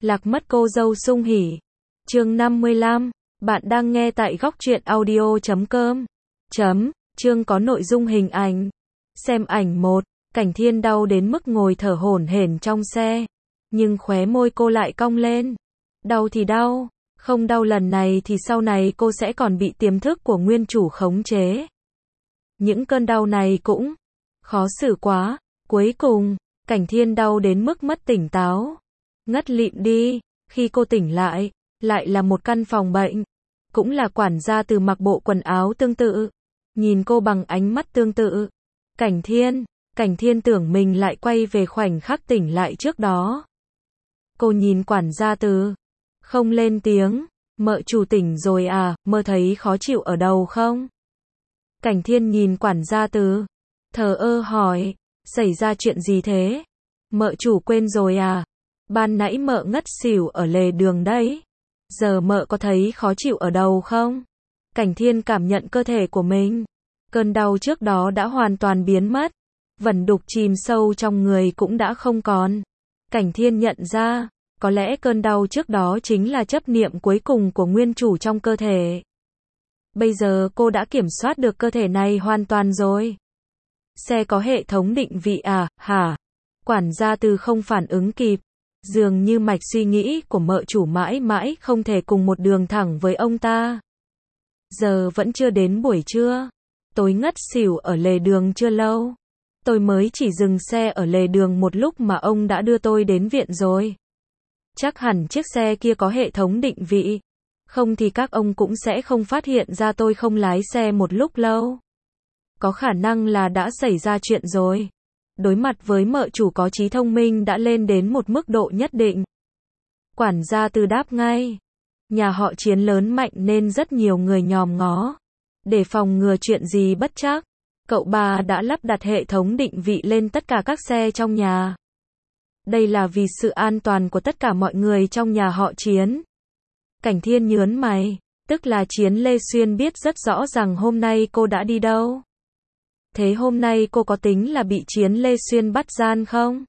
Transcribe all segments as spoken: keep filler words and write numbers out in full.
Lạc mất cô dâu sung hỉ. Chương năm mươi lăm. Bạn đang nghe tại góc truyện audio chấm com. Chấm. Chương có nội dung hình ảnh. Xem ảnh một. Cảnh Thiên đau đến mức ngồi thở hổn hển trong xe. Nhưng khóe môi cô lại cong lên. Đau thì đau. Không đau lần này thì sau này cô sẽ còn bị tiềm thức của nguyên chủ khống chế. Những cơn đau này cũng khó xử quá. Cuối cùng, Cảnh Thiên đau đến mức mất tỉnh táo. Ngất lịm đi. Khi cô tỉnh lại, lại là một căn phòng bệnh. Cũng là quản gia Từ mặc bộ quần áo tương tự. Nhìn cô bằng ánh mắt tương tự. Cảnh Thiên, Cảnh Thiên tưởng mình lại quay về khoảnh khắc tỉnh lại trước đó. Cô nhìn quản gia Từ. Không lên tiếng. Mợ chủ tỉnh rồi à, mơ thấy khó chịu ở đầu không? Cảnh Thiên nhìn quản gia Từ. Thờ ơ hỏi. Xảy ra chuyện gì thế? Mợ chủ quên rồi à? Ban nãy mợ ngất xỉu ở lề đường đấy. Giờ mợ có thấy khó chịu ở đầu không? Cảnh Thiên cảm nhận cơ thể của mình. Cơn đau trước đó đã hoàn toàn biến mất. Vẩn đục chìm sâu trong người cũng đã không còn. Cảnh Thiên nhận ra, có lẽ cơn đau trước đó chính là chấp niệm cuối cùng của nguyên chủ trong cơ thể. Bây giờ cô đã kiểm soát được cơ thể này hoàn toàn rồi. Xe có hệ thống định vị à, hả? Quản gia Từ không phản ứng kịp. Dường như mạch suy nghĩ của mợ chủ mãi mãi không thể cùng một đường thẳng với ông ta. Giờ vẫn chưa đến buổi trưa. Tôi ngất xỉu ở lề đường chưa lâu. Tôi mới chỉ dừng xe ở lề đường một lúc mà ông đã đưa tôi đến viện rồi. Chắc hẳn chiếc xe kia có hệ thống định vị. Không thì các ông cũng sẽ không phát hiện ra tôi không lái xe một lúc lâu. Có khả năng là đã xảy ra chuyện rồi. Đối mặt với mợ chủ có trí thông minh đã lên đến một mức độ nhất định. Quản gia Từ đáp ngay. Nhà họ Chiến lớn mạnh nên rất nhiều người nhòm ngó. Để phòng ngừa chuyện gì bất trắc, cậu ba đã lắp đặt hệ thống định vị lên tất cả các xe trong nhà. Đây là vì sự an toàn của tất cả mọi người trong nhà họ Chiến. Cảnh Thiên nhớn mày, tức là Chiến Lê Xuyên biết rất rõ rằng hôm nay cô đã đi đâu. Thế hôm nay cô có tính là bị Chiến Lê Xuyên bắt gian không?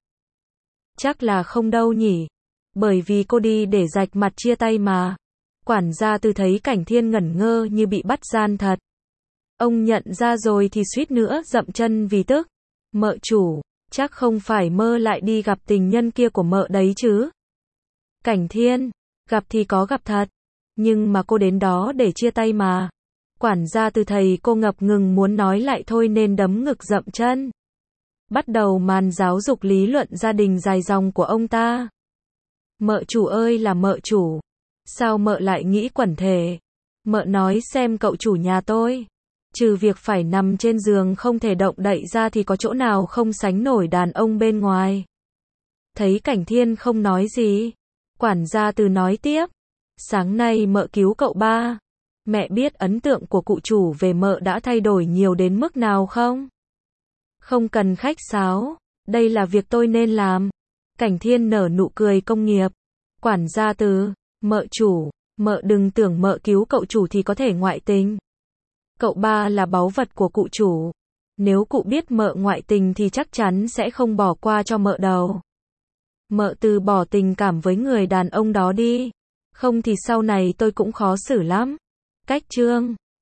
Chắc là không đâu nhỉ. Bởi vì cô đi để rạch mặt chia tay mà. Quản gia Từ thấy Cảnh Thiên ngẩn ngơ như bị bắt gian thật. Ông nhận ra rồi thì suýt nữa dậm chân vì tức. Mợ chủ, chắc không phải mơ lại đi gặp tình nhân kia của mợ đấy chứ? Cảnh Thiên, gặp thì có gặp thật. Nhưng mà cô đến đó để chia tay mà. Quản gia Từ thầy cô ngập ngừng muốn nói lại thôi nên đấm ngực dậm chân. Bắt đầu màn giáo dục lý luận gia đình dài dòng của ông ta. Mợ chủ ơi là mợ chủ. Sao mợ lại nghĩ quẩn thể? Mợ nói xem cậu chủ nhà tôi. Trừ việc phải nằm trên giường không thể động đậy ra thì có chỗ nào không sánh nổi đàn ông bên ngoài. Thấy Cảnh Thiên không nói gì. Quản gia Từ nói tiếp. Sáng nay mợ cứu cậu ba. Mẹ biết ấn tượng của cụ chủ về mợ đã thay đổi nhiều đến mức nào không? Không cần khách sáo. Đây là việc tôi nên làm. Cảnh Thiên nở nụ cười công nghiệp. Quản gia Từ. Mợ chủ. Mợ đừng tưởng mợ cứu cậu chủ thì có thể ngoại tình. Cậu ba là báu vật của cụ chủ. Nếu cụ biết mợ ngoại tình thì chắc chắn sẽ không bỏ qua cho mợ đâu. Mợ từ bỏ tình cảm với người đàn ông đó đi. Không thì sau này tôi cũng khó xử lắm. Cách chương.